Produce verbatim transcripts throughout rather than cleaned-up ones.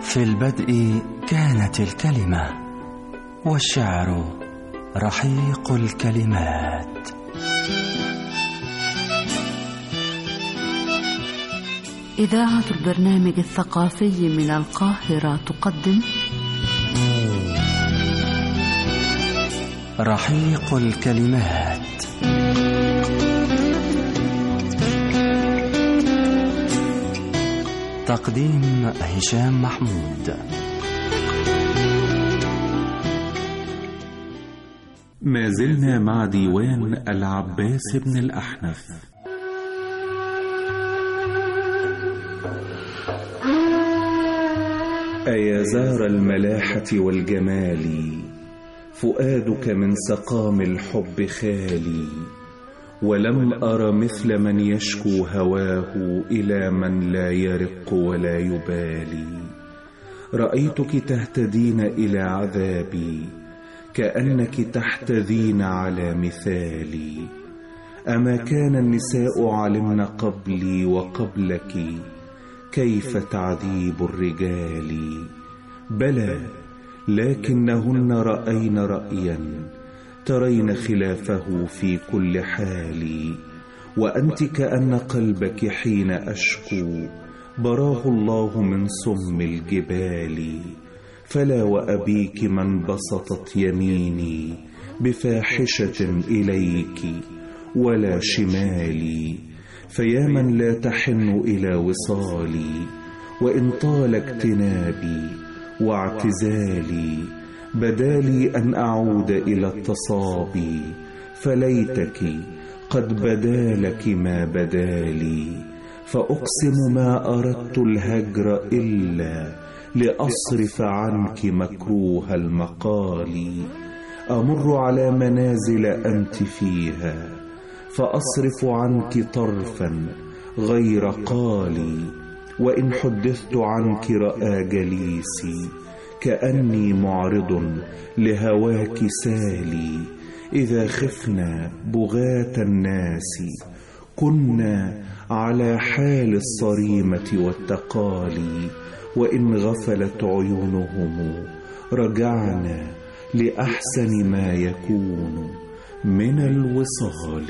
في البدء كانت الكلمة، والشعر رحيق الكلمات. إذاعة البرنامج الثقافي من القاهرة تقدم رحيق الكلمات. تقديم هشام محمود. ما زلنا مع ديوان العباس بن الأحنف. أيا زهر الملاحة والجمال، فؤادك من سقام الحب خالي، ولم أر مثل من يشكو هواه إلى من لا يرق ولا يبالي. رأيتك تهتدين إلى عذابي، كأنك تحتذين على مثالي. أما كان النساء علمن قبلي وقبلك كيف تعذيب الرجال؟ بلى، لكنهن رأين رأيا ترين خلافه في كل حال. وأنت كأن قلبك حين أشكو براه الله من صم الجبال. فلا وأبيك من بسطت يميني بفاحشة إليك ولا شمالي. فيا من لا تحن إلى وصالي، وإن طال اجتنابي واعتزالي بدالي أن أعود إلى التصابي. فليتك قد بدالك ما بدالي، فأقسم ما أردت الهجر إلا لأصرف عنك مكروه المقال. أمر على منازل أنت فيها فأصرف عنك طرفا غير قالي. وإن حدثت عنك رأى جليسي كأني معرض لهواك سالي. إذا خفنا بغاة الناس كنا على حال الصريمة والتقالي. وإن غفلت عيونهم رجعنا لأحسن ما يكون من الوصال.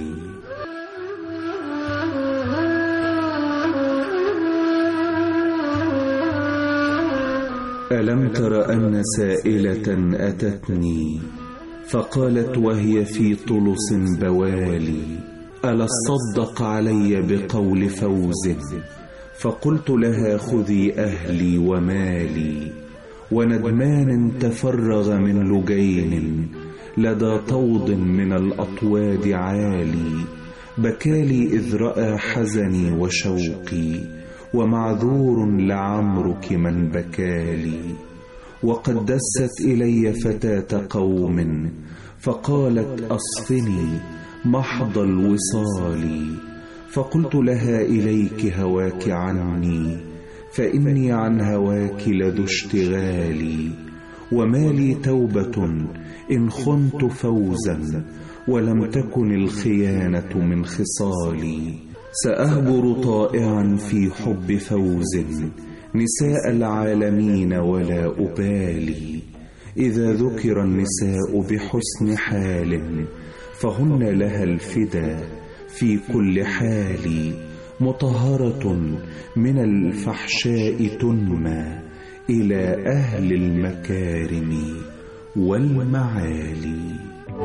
ألم تر أن سائلة أتتني فقالت وهي في طلس بوالي، ألا تصدق علي بقول فوز؟ فقلت لها خذي أهلي ومالي. وندمان تفرغ من لجين لدى طود من الأطواد عالي. بكالي إذ رأى حزني وشوقي، ومعذور لعمرك من بكالي. وقد دست إلي فتاة قوم فقالت أصفني محض الوصال. فقلت لها إليك هواك عني، فإني عن هواك لذو اشتغالي. وما لي توبة إن خنت فوزا، ولم تكن الخيانة من خصالي. سأهجر طائعا في حب فوز نساء العالمين ولا أبالي. إذا ذكر النساء بحسن حال فهن لها الفدا في كل حال. مطهرة من الفحشاء تنمى إلى أهل المكارم والمعالي.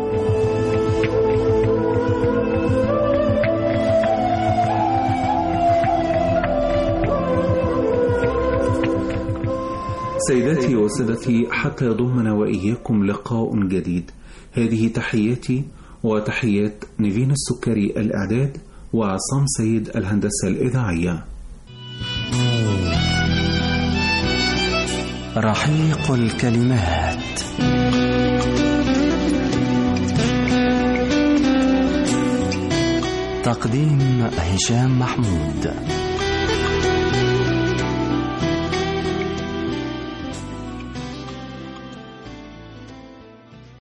سيداتي وسادتي، حتى يضمنا وإياكم لقاء جديد، هذه تحياتي وتحيات نيفين السكري الإعداد وعصام سيد الهندسة الإذاعية. رحيق الكلمات. تقديم هشام محمود.